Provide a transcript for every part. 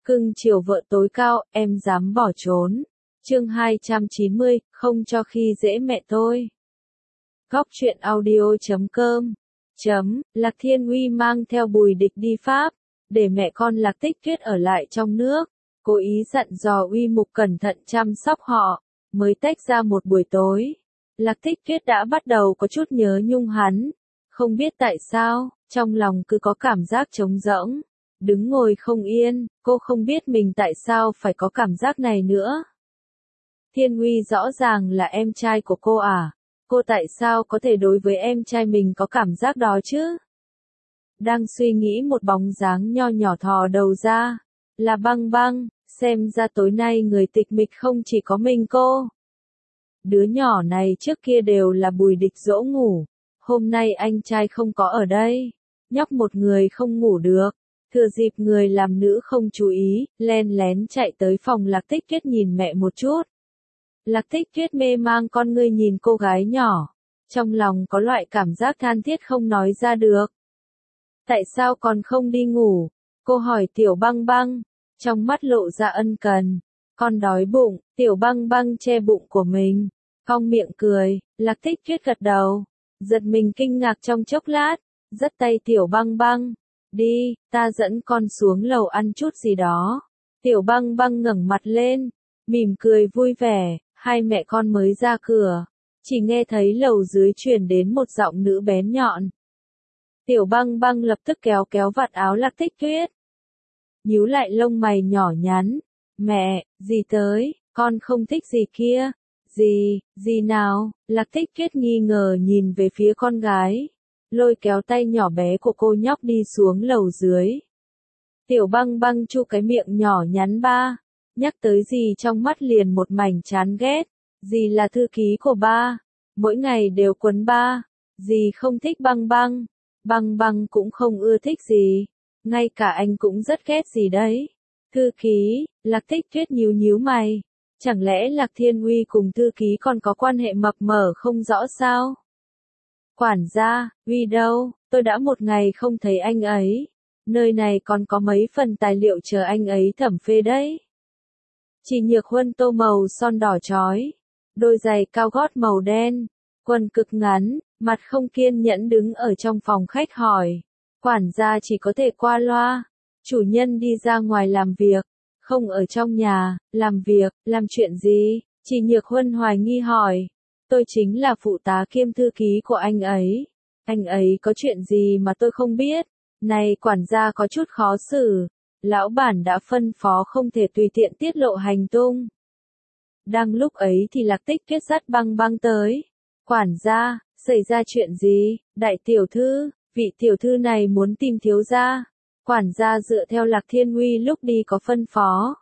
Cưng chiều vợ tối cao, em dám bỏ trốn. Chương 290, không cho khi dễ mẹ tôi. Góc truyện audio.com Lạc Thiên Uy mang theo Bùi Địch đi Pháp, để mẹ con Lạc Tích Tuyết ở lại trong nước, cố ý dặn dò Uy Mục cẩn thận chăm sóc họ, mới tách ra một buổi tối. Lạc Tích Tuyết đã bắt đầu có chút nhớ nhung hắn, không biết tại sao, trong lòng cứ có cảm giác trống rỗng, đứng ngồi không yên, cô không biết mình tại sao phải có cảm giác này nữa. Thiên Uy rõ ràng là em trai của cô à? Cô tại sao có thể đối với em trai mình có cảm giác đó chứ? Đang suy nghĩ một bóng dáng nho nhỏ thò đầu ra, là Băng Băng, xem ra tối nay người tịch mịch không chỉ có mình cô. Đứa nhỏ này trước kia đều là Bùi Địch dỗ ngủ, hôm nay anh trai không có ở đây, nhóc một người không ngủ được, thừa dịp người làm nữ không chú ý, len lén chạy tới phòng Lạc Tích Tuyết nhìn mẹ một chút. Lạc Tích Tuyết mê mang con ngươi nhìn cô gái nhỏ, trong lòng có loại cảm giác than thiết không nói ra được. Tại sao còn không đi ngủ? Cô hỏi Tiểu Băng Băng, trong mắt lộ ra ân cần. Con đói bụng. Tiểu Băng Băng che bụng của mình, cong miệng cười. Lạc Tích Tuyết gật đầu, giật mình kinh ngạc trong chốc lát, dắt tay Tiểu Băng Băng. Đi, ta dẫn con xuống lầu ăn chút gì đó. Tiểu Băng Băng ngẩng mặt lên, mỉm cười vui vẻ. Hai mẹ con mới ra cửa, chỉ nghe thấy lầu dưới truyền đến một giọng nữ bén nhọn. Tiểu Băng Băng lập tức kéo kéo vạt áo Lạc Tích Tuyết, nhíu lại lông mày nhỏ nhắn. Mẹ, gì tới, con không thích gì kia. Gì nào? Lạc Tích Tuyết nghi ngờ nhìn về phía con gái, lôi kéo tay nhỏ bé của cô nhóc đi xuống lầu dưới. Tiểu Băng Băng chu cái miệng nhỏ nhắn ba, nhắc tới gì trong mắt liền một mảnh chán ghét. Dì là thư ký của ba, mỗi ngày đều quấn ba. Dì không thích Băng Băng, Băng Băng cũng không ưa thích dì, ngay cả anh cũng rất ghét dì đấy. Thư ký? Lạc Tích Tuyết nhíu nhíu mày, chẳng lẽ Lạc Thiên Uy cùng thư ký còn có quan hệ mập mờ không rõ sao? Quản gia, Uy đâu? Tôi đã một ngày không thấy anh ấy. Nơi này còn có mấy phần tài liệu chờ anh ấy thẩm phê đấy. Chỉ Nhược Huân tô màu son đỏ chói, đôi giày cao gót màu đen, quần cực ngắn, mặt không kiên nhẫn đứng ở trong phòng khách hỏi. Quản gia chỉ có thể qua loa. Chủ nhân đi ra ngoài làm việc, không ở trong nhà, làm việc, làm chuyện gì? Chỉ Nhược Huân hoài nghi hỏi. Tôi chính là phụ tá kiêm thư ký của anh ấy. Anh ấy có chuyện gì mà tôi không biết? Này quản gia có chút khó xử. Lão bản đã phân phó không thể tùy tiện tiết lộ hành tung. Đang lúc ấy thì Lạc Tích Tuyết dắt Băng Băng tới. Quản gia, xảy ra chuyện gì? Đại tiểu thư, vị tiểu thư này muốn tìm thiếu gia. Quản gia dựa theo Lạc Thiên Uy lúc đi có phân phó.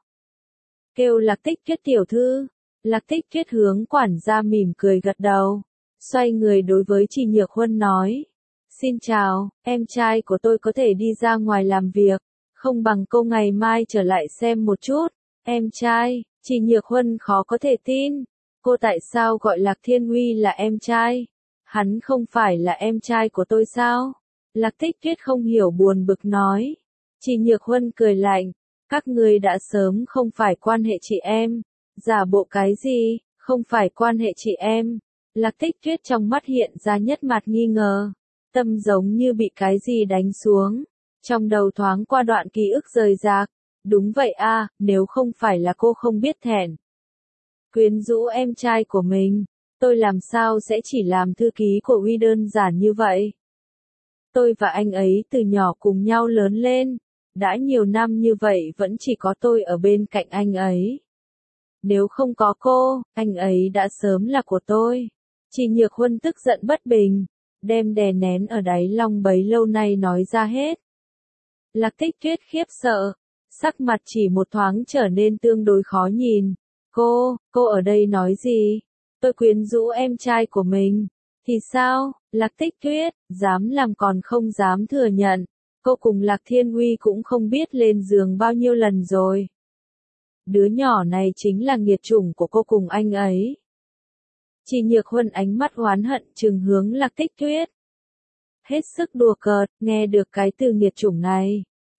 Kêu Lạc Tích Tuyết tiểu thư. Lạc Tích Tuyết hướng quản gia mỉm cười gật đầu, xoay người đối với Chỉ Nhược Huân nói. Xin chào, em trai của tôi có thể đi ra ngoài làm việc, không bằng cô ngày mai trở lại xem một chút. Em trai? Chỉ Nhược Huân khó có thể tin. Cô tại sao gọi Lạc Thiên Uy là em trai? Hắn không phải là em trai của tôi sao? Lạc Tích Tuyết không hiểu buồn bực nói. Chỉ Nhược Huân cười lạnh. Các ngươi đã sớm không phải quan hệ chị em. Giả bộ cái gì, không phải quan hệ chị em. Lạc Tích Tuyết trong mắt hiện ra nhất mặt nghi ngờ. Tâm giống như bị cái gì đánh xuống. Trong đầu thoáng qua đoạn ký ức rời rạc. Đúng vậy a, nếu không phải là cô không biết thẹn. Quyến rũ em trai của mình, tôi làm sao sẽ chỉ làm thư ký của Uy đơn giản như vậy. Tôi và anh ấy từ nhỏ cùng nhau lớn lên, đã nhiều năm như vậy vẫn chỉ có tôi ở bên cạnh anh ấy. Nếu không có cô, anh ấy đã sớm là của tôi. Chỉ Nhược Huân tức giận bất bình, đem đè nén ở đáy lòng bấy lâu nay nói ra hết. Lạc Tích Tuyết khiếp sợ, sắc mặt chỉ một thoáng trở nên tương đối khó nhìn. Cô ở đây nói gì? Tôi quyến rũ em trai của mình. Thì sao? Lạc Tích Tuyết, dám làm còn không dám thừa nhận. Cô cùng Lạc Thiên Uy cũng không biết lên giường bao nhiêu lần rồi. Đứa nhỏ này chính là nghiệt chủng của cô cùng anh ấy. Chỉ Nhược Huân ánh mắt oán hận trừng hướng Lạc Tích Tuyết. Hết sức đùa cợt, nghe được cái từ nghiệt chủng này.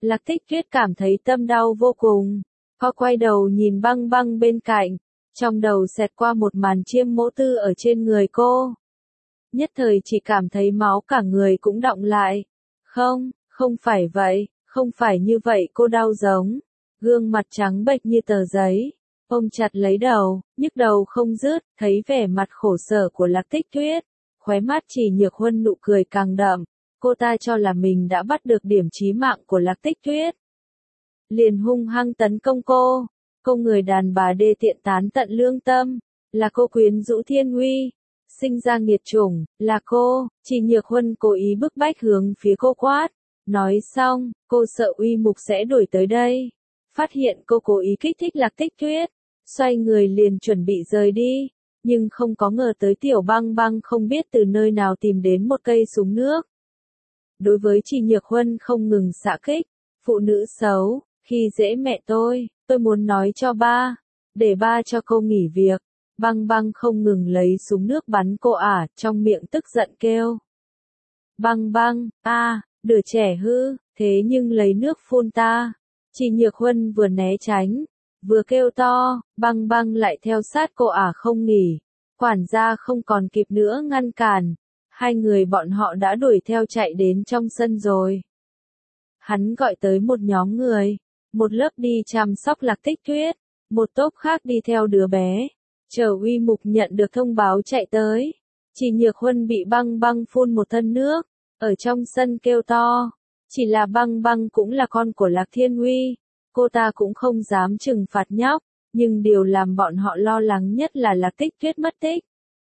Lạc Tích Tuyết cảm thấy tâm đau vô cùng. Cô quay đầu nhìn Băng Băng bên cạnh. Trong đầu xẹt qua một màn chiêm mỗ tư ở trên người cô. Nhất thời chỉ cảm thấy máu cả người cũng đọng lại. Không, không phải vậy, không phải như vậy cô đau giống. Gương mặt trắng bệch như tờ giấy. Ôm chặt lấy đầu, nhức đầu không dứt, thấy vẻ mặt khổ sở của Lạc Tích Tuyết. Khóe mắt Chỉ Nhược Huân nụ cười càng đậm. Cô ta cho là mình đã bắt được điểm chí mạng của Lạc Tích Tuyết. Liền hung hăng tấn công cô. Cô người đàn bà đê tiện tán tận lương tâm. Là cô quyến rũ Thiên Uy. Sinh ra nghiệt chủng, là cô. Chỉ Nhược Huân cố ý bức bách hướng phía cô quát. Nói xong, cô sợ Uy Mục sẽ đuổi tới đây. Phát hiện cô cố ý kích thích Lạc Tích Tuyết. Xoay người liền chuẩn bị rời đi. Nhưng không có ngờ tới Tiểu Băng Băng không biết từ nơi nào tìm đến một cây súng nước. Đối với Chỉ Nhược Huân không ngừng xạ kích. Phụ nữ xấu, khi dễ mẹ tôi muốn nói cho ba. Để ba cho cô nghỉ việc. Băng Băng không ngừng lấy súng nước bắn cô trong miệng tức giận kêu. Băng Băng, đứa trẻ hư, thế nhưng lấy nước phun ta. Chỉ Nhược Huân vừa né tránh, vừa kêu to, Băng Băng lại theo sát cô không nghỉ. Quản gia không còn kịp nữa ngăn cản. Hai người bọn họ đã đuổi theo chạy đến trong sân rồi. Hắn gọi tới một nhóm người. Một lớp đi chăm sóc Lạc Tích Tuyết. Một tốp khác đi theo đứa bé. Chờ Uy Mục nhận được thông báo chạy tới. Chỉ Nhược Huân bị Băng Băng phun một thân nước. Ở trong sân kêu to. Chỉ là Băng Băng cũng là con của Lạc Thiên Uy. Cô ta cũng không dám trừng phạt nhóc. Nhưng điều làm bọn họ lo lắng nhất là Lạc Tích Tuyết mất tích.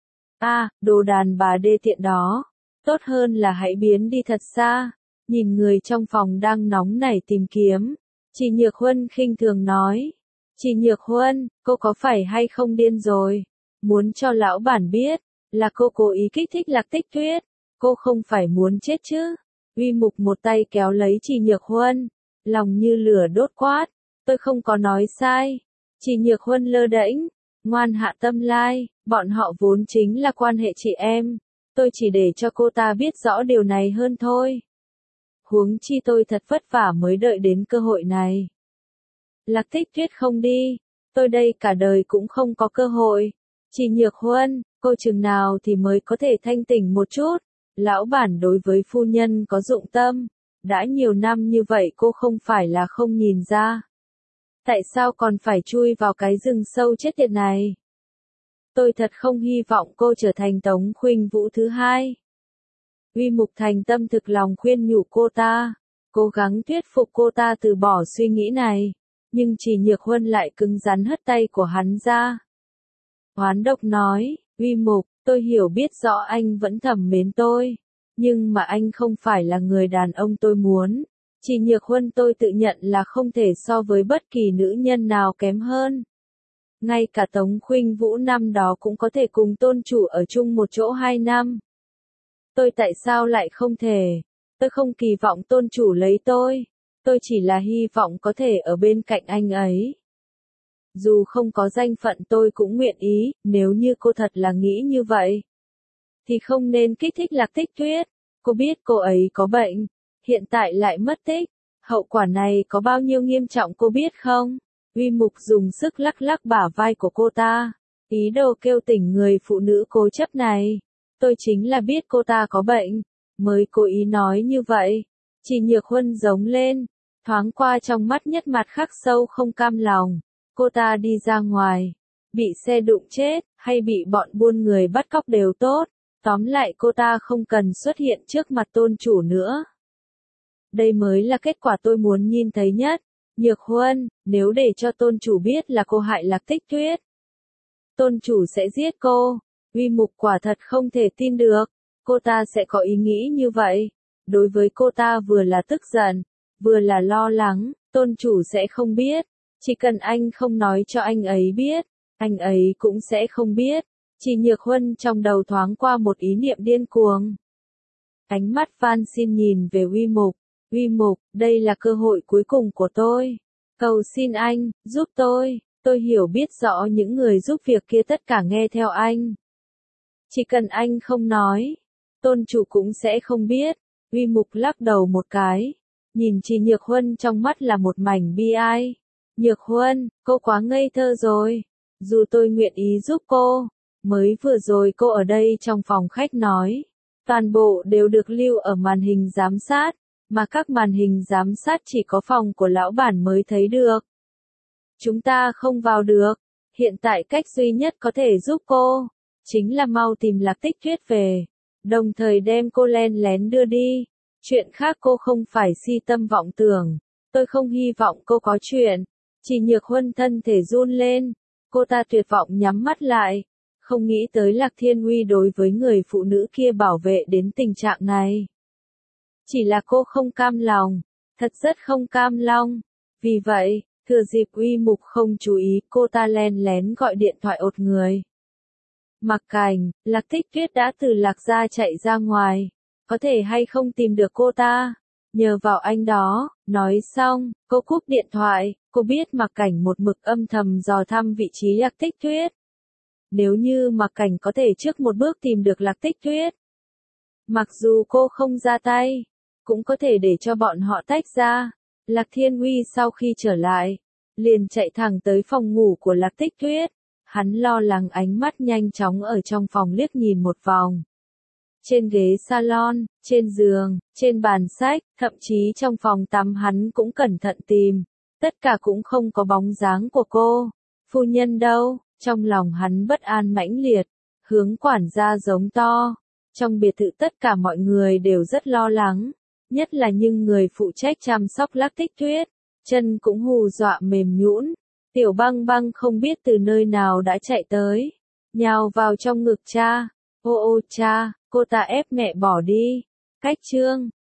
Đồ đàn bà đê tiện đó. Tốt hơn là hãy biến đi thật xa. Nhìn người trong phòng đang nóng nảy tìm kiếm. Chỉ Nhược Huân khinh thường nói. Chỉ Nhược Huân, cô có phải hay không điên rồi? Muốn cho lão bản biết, là cô cố ý kích thích Lạc Tích Tuyết. Cô không phải muốn chết chứ? Uy Mục một tay kéo lấy Chỉ Nhược Huân. Lòng như lửa đốt quát. Tôi không có nói sai. Chỉ Nhược Huân lơ đễnh. Ngoan hạ tâm lai, bọn họ vốn chính là quan hệ chị em. Tôi chỉ để cho cô ta biết rõ điều này hơn thôi. Huống chi tôi thật vất vả mới đợi đến cơ hội này. Lạc Tích Tuyết không đi. Tôi đây cả đời cũng không có cơ hội. Chỉ Nhược Huân, cô chừng nào thì mới có thể thanh tỉnh một chút. Lão bản đối với phu nhân có dụng tâm. Đã nhiều năm như vậy cô không phải là không nhìn ra. Tại sao còn phải chui vào cái rừng sâu chết tiệt này? Tôi thật không hy vọng cô trở thành Tống Khuynh Vũ thứ hai. Uy Mục thành tâm thực lòng khuyên nhủ cô ta. Cố gắng thuyết phục cô ta từ bỏ suy nghĩ này. Nhưng Chỉ Nhược Huân lại cứng rắn hất tay của hắn ra. Hoán độc nói, Uy Mục, tôi hiểu biết rõ anh vẫn thầm mến tôi. Nhưng mà anh không phải là người đàn ông tôi muốn. Chỉ Nhược Huân tôi tự nhận là không thể so với bất kỳ nữ nhân nào kém hơn. Ngay cả Tống Khuynh Vũ năm đó cũng có thể cùng tôn chủ ở chung một chỗ 2 năm. Tôi tại sao lại không thể? Tôi không kỳ vọng tôn chủ lấy tôi. Tôi chỉ là hy vọng có thể ở bên cạnh anh ấy. Dù không có danh phận tôi cũng nguyện ý, nếu như cô thật là nghĩ như vậy. Thì không nên kích thích Lạc Tích Tuyết. Cô biết cô ấy có bệnh. Hiện tại lại mất tích. Hậu quả này có bao nhiêu nghiêm trọng cô biết không? Uy Mục dùng sức lắc lắc bả vai của cô ta. Ý đồ kêu tỉnh người phụ nữ cố chấp này. Tôi chính là biết cô ta có bệnh. Mới cố ý nói như vậy. Chỉ Nhược Huân giống lên. Thoáng qua trong mắt nhất mặt khắc sâu không cam lòng. Cô ta đi ra ngoài. Bị xe đụng chết, hay bị bọn buôn người bắt cóc đều tốt. Tóm lại cô ta không cần xuất hiện trước mặt tôn chủ nữa. Đây mới là kết quả tôi muốn nhìn thấy nhất. Nhược Huân, nếu để cho tôn chủ biết là cô hại Lạc Tích Tuyết, tôn chủ sẽ giết cô. Uy Mục quả thật không thể tin được. Cô ta sẽ có ý nghĩ như vậy. Đối với cô ta vừa là tức giận, vừa là lo lắng, tôn chủ sẽ không biết. Chỉ cần anh không nói cho anh ấy biết, anh ấy cũng sẽ không biết. Chỉ Nhược Huân trong đầu thoáng qua một ý niệm điên cuồng. Ánh mắt van xin nhìn về Uy Mục. Uy Mục, đây là cơ hội cuối cùng của tôi. Cầu xin anh, giúp tôi. Tôi hiểu biết rõ những người giúp việc kia tất cả nghe theo anh. Chỉ cần anh không nói, tôn chủ cũng sẽ không biết. Uy Mục lắc đầu một cái. Nhìn chị Nhược Huân trong mắt là một mảnh bi ai. Nhược Huân, cô quá ngây thơ rồi. Dù tôi nguyện ý giúp cô, mới vừa rồi cô ở đây trong phòng khách nói, toàn bộ đều được lưu ở màn hình giám sát, mà các màn hình giám sát chỉ có phòng của lão bản mới thấy được. Chúng ta không vào được. Hiện tại cách duy nhất có thể giúp cô, chính là mau tìm Lạc Tích Tuyết về, đồng thời đem cô len lén đưa đi. Chuyện khác cô không phải si tâm vọng tưởng. Tôi không hy vọng cô có chuyện. Chỉ Nhược Huân thân thể run lên. Cô ta tuyệt vọng nhắm mắt lại. Không nghĩ tới Lạc Thiên Uy đối với người phụ nữ kia bảo vệ đến tình trạng này. Chỉ là cô không cam lòng. Thật rất không cam lòng. Vì vậy, thừa dịp Uy Mục không chú ý, cô ta len lén gọi điện thoại ột người. Mặc Cảnh, Lạc Tích Tuyết đã từ Lạc gia chạy ra ngoài. Có thể hay không tìm được cô ta? Nhờ vào anh đó. Nói xong, cô cúp điện thoại. Cô biết Mặc Cảnh một mực âm thầm dò thăm vị trí Lạc Tích Tuyết. Nếu như Mặc Cảnh có thể trước một bước tìm được Lạc Tích Tuyết, mặc dù cô không ra tay, cũng có thể để cho bọn họ tách ra. Lạc Thiên Uy sau khi trở lại, liền chạy thẳng tới phòng ngủ của Lạc Tích Tuyết. Hắn lo lắng ánh mắt nhanh chóng ở trong phòng liếc nhìn một vòng. Trên ghế salon, trên giường, trên bàn sách, thậm chí trong phòng tắm hắn cũng cẩn thận tìm. Tất cả cũng không có bóng dáng của cô. Phu nhân đâu? Trong lòng hắn bất an mãnh liệt, hướng quản gia giống to. Trong biệt thự tất cả mọi người đều rất lo lắng, nhất là những người phụ trách chăm sóc Lạc Tích Tuyết, chân cũng hù dọa mềm nhũn. Tiểu Băng Băng không biết từ nơi nào đã chạy tới, nhào vào trong ngực cha. Ô ô cha, cô ta ép mẹ bỏ đi. Cách chương